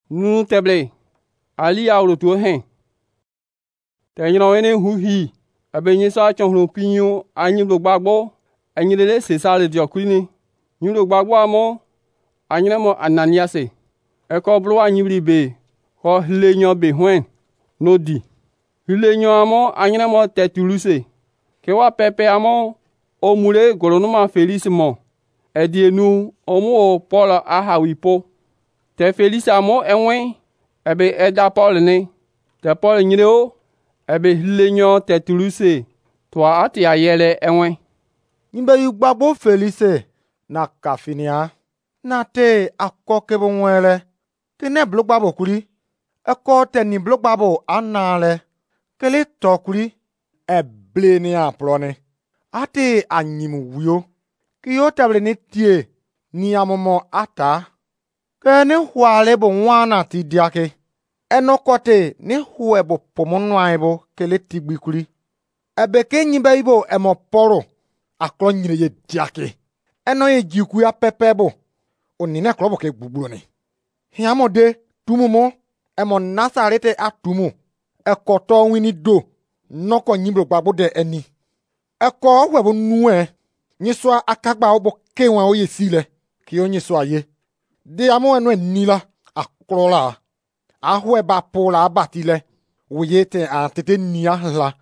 Nu teble ali awro to hen. Te nyino ene hu hi abe nyisa chonhlo pinyo anyimlo gbagbo anyilele sesale diokrini. Nyimlo gbagbo amo anyinemo Ananiase. Eko blo anyibli be ko hlenyo be hwen nodi. Hlenyo amo anyinemo Tertuluse. Kewa pepe amo omule golonuma Felix mo. Edienu omu Paul ahawipo. Te Felix amo enwen ebe eda Paul ne. Te Paul nyileo ebe hlenyo Tertuluse toa ati ayele enwen. Nyimbe yu gbagbo Felix na kafinia na te akokebo nwele kene blogbabo kuri eko teni blogbabo anale kele tokuri ebleni aplone ate anyimu wio kiyo table ni tie ni amomo ata kene huale bo nwana ti diake enokote ni huebo pomonwa ebo kele tigbikuri ebe ke nyimbe ibo emo poro aklo nyire ye diake eno ye jiku ya pepebo onine klobo ke gbugbuni hiamode tumumo emo Nasarete atumu ekoto wini do noko nyimbo gbagbo de eni eko webo nuwe nyiswa akagba obo kewan oye sile ki onyiswa ye de amo eno enila akrola ahwe ba pola abatile woyete antete nia la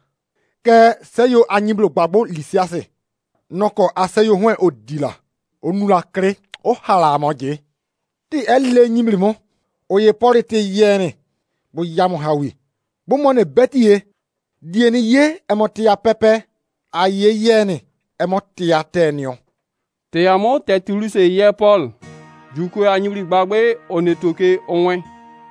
ke seyo anyimbo gbagbo lisiase noko aseyo hwen odila onula kre o hala moje ti elle nyimlimo oye polite yene bo yamu hawi bo mone betie dieni ye emotia pepe aye yene emotia tenio Te amo Tertuluse ye Paul juko anyibli gbagbe onetoke onwen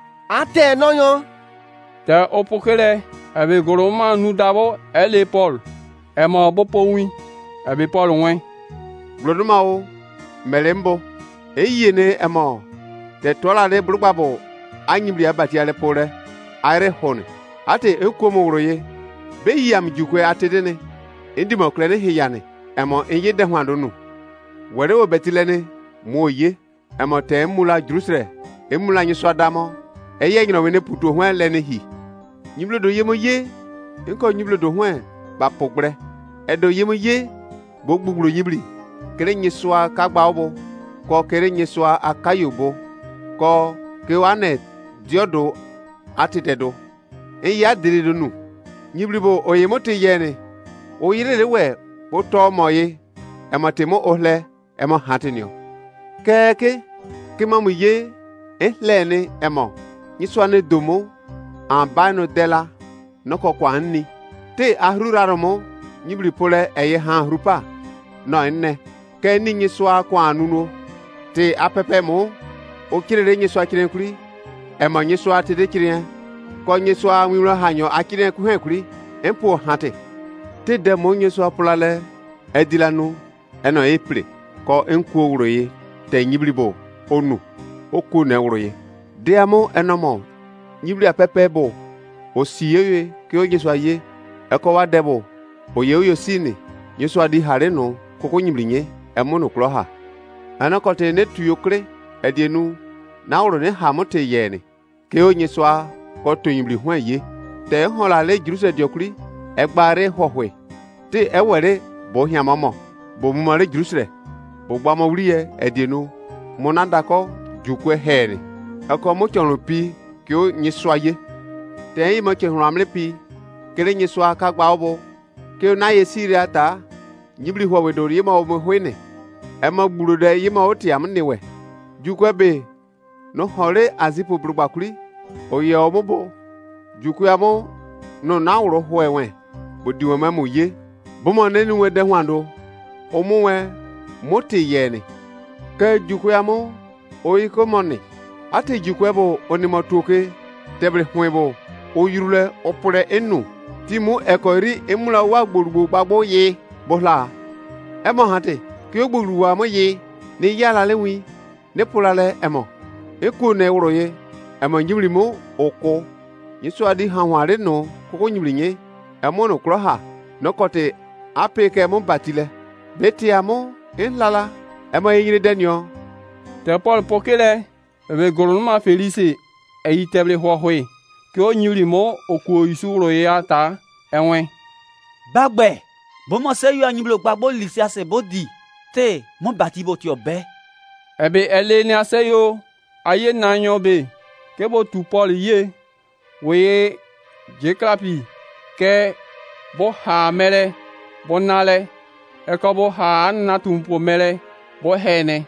ate noyo te opokele ebe goloma nu dabo ele Paul emo bopo wi ebe Paul wen Gloduma o melembo eyene emo te tola de brugbabo anyibli abati ale pore are hone ate ekomo wroye be yam jukwe atedene indimo klene hiyane emo enye de hwandonu were obetilene moye emo te emula Jerusalem emula nyiswa damo eye nyino wene puto hwen lene hi nyiblo do yemo ye enko nyiblo do hwen ba pogbre edo yemo ye bogbuglo nyibli kere nyiswa kagba obo ko kere nyiswa akayobo ko kewane diodo atitedo eya diridunu nyiblibo oyemote yene oyirele we boto moye ematemo ohle emo hatinio keke kimamu ye ehlene emo nyiswane domo ambano dela noko kwa nni te ahruraromo nyibli pole eye ha hrupa no enne ke ni nyiswa kwa anuno te apepe mo o kirere nyiswa kirenkuri emo nyiswa te de kiren ko nyiswa nwiro hanyo akire ku henkuri empo hate te de mo nyiswa polale edilanu eno eple ko enku owroye te nyiblibo onu oku na owroye de amo enomo nyibli apepe bo o siyewe ke o nyiswa ye eko wa debo o yeyo sini nyiswa di hare no koko nyiblinye emono kloha anakote ne tuyokre edienu na owro ne hamote yene ke o nyiswa ko to nyibli hwan ye te hola le Jerusalem diokuri egbare hohwe te ewere bo hiamamo bo mumare Jerusalem bo gbamo wriye edienu monandako jukwe here eko mo chonro pi ke o nyiswa ye te yi mo chonro amle pi kere nyiswa ka gba obo ke na ye siria ta nyibli howe do yema o mo hwene ema gburo de yema o tiam niwe jukwe be no hore azipo brugbakuri oye omobo jukuamo no nawro hoewe bodiwo mamu ye bomo nenu we de hwando omuwe moti yene ke jukuamo oyiko moni ate jukwebo onimotoke tebre hwebo oyurule opure enu timu ekori emula wa gbogbo gbagbo ye bola emo hate ki ogboruwa mo ye ni yala lewi ne polale emo eku ne wroye emo nyimlimo oko Yesu adi hanware no koko nyiblinye emono kroha nokote apeke mo batile beti amo enlala emo yire denio te Paul pokele ebe golonuma Felix eyi teble hohe ke o nyiri mo okuo isuro ye ata enwe bagbe bo mo se yo anyiblo gbagbo lisia se bodi te mo bati bo ti obe ebe ele ni aseyo aye nanyo be ke bo tu Paul ye we jeklapi ke bo ha mele bo nale e ko bo ha na tumpo mele bo hene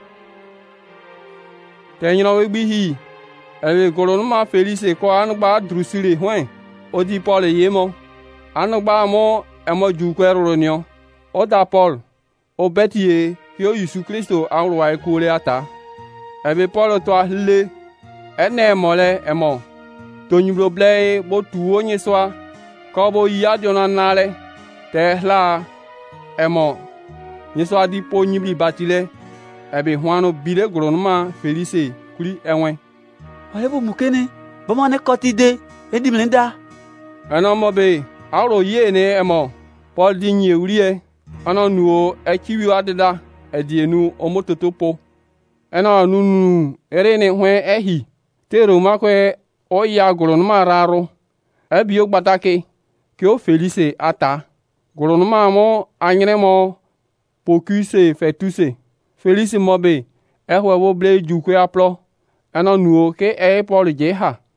te nyino we bihi ebe golonuma Felice ko anugba drusile hwen odi Paul ye mo anugba mo emo ju kwero nio oda Paul o betie ki o Yesu Kristo anruwa ekole ata ebe Paul to ahle ene mole emo to nyiblo ble bo tu onye soa ko bo ya diona nale te hla emo nyeso adi po nyibli batile ebe hwano bile golonuma Felice kuri enwe ole bo mukene bo mo ne kotide edimlenda ana mo be aro ye ne emo Paul di nye urie ana nuo ekiwi adida edienu omototo po ana nunu ere ne hwe ehi tero makwe o ya golonuma raro ebi o gbatake ke o Felice ata golonuma mo anyre mo pokuse fetuse Felice mo be ehwe wo ble jukwe aplo ana nuo ke Paul je ha